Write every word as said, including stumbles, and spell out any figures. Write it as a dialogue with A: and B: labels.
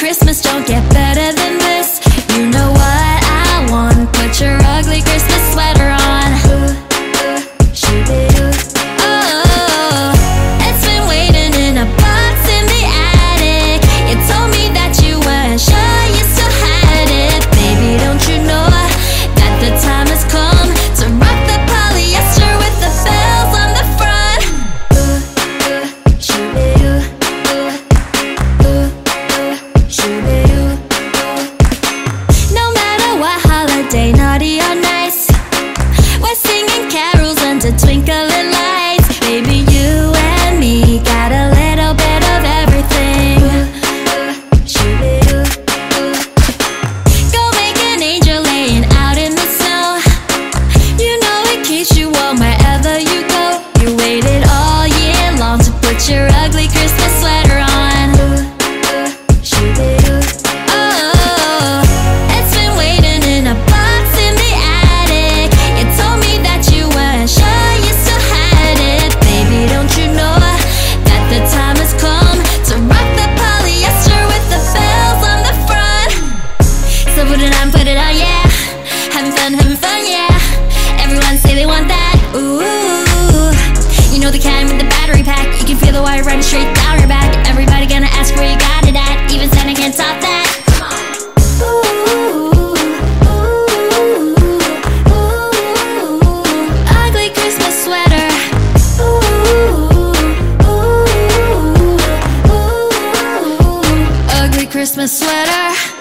A: Christmas don't get better than this. You know what I want, put your ugly Christmas sweater on. Ooh, ooh, shoo-be-doo. Oh, it's been waiting in a box in the attic. You told me that you weren't sure you still had it. Baby, don't you know that the time has come to rock the polyester with the bells on the front? Ooh, ooh, shoo-be-doo. Ooh, ooh, ooh, shoo-be-doo. No matter what holiday, naughty or nice, we're singing carols under twinkling lights. Baby, you and me got a little bit of everything. Shoo-be-doo. Go make an angel laying out in the snow. You know it keeps you warm wherever you go. You waited all year long to put your ugly Christmas sweater on. Shoo-be-doo. Oh, it's been waiting in a box in the attic. You told me that you weren't sure you still had it. Baby, don't you know that the time has come to rock the polyester with the bells on the front? So put it on, put it on, yeah. Having fun, having fun, yeah. Everyone say they want that. Ooh, you know the kind with the battery pack. You can feel the wire running straight down your back. Everybody gonna ask where you got it at. Even Santa can't top that. Ooh, ooh, ooh, ugly Christmas sweater. Ooh, ooh, ooh, ugly Christmas sweater.